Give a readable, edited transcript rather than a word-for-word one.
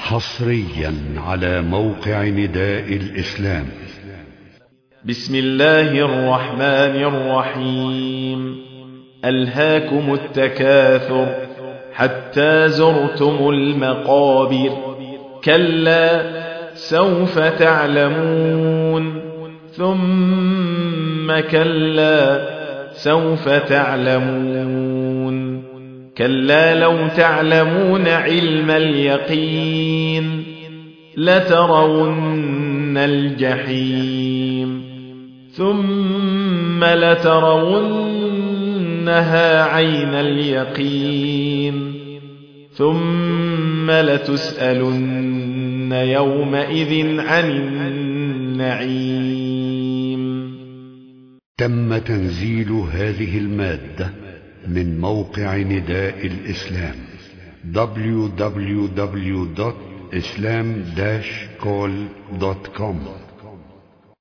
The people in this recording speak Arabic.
حصريا على موقع نداء الإسلام. بسم الله الرحمن الرحيم. ألهاكم التكاثر حتى زرتم المقابر، كلا سوف تعلمون، ثم كلا سوف تعلمون، كلا لو تعلمون علم اليقين لترون الجحيم، ثم لترونها عين اليقين، ثم لتسألن يومئذ عن النعيم. تم تنزيل هذه المادة من موقع نداء الإسلام www.islam-call.com.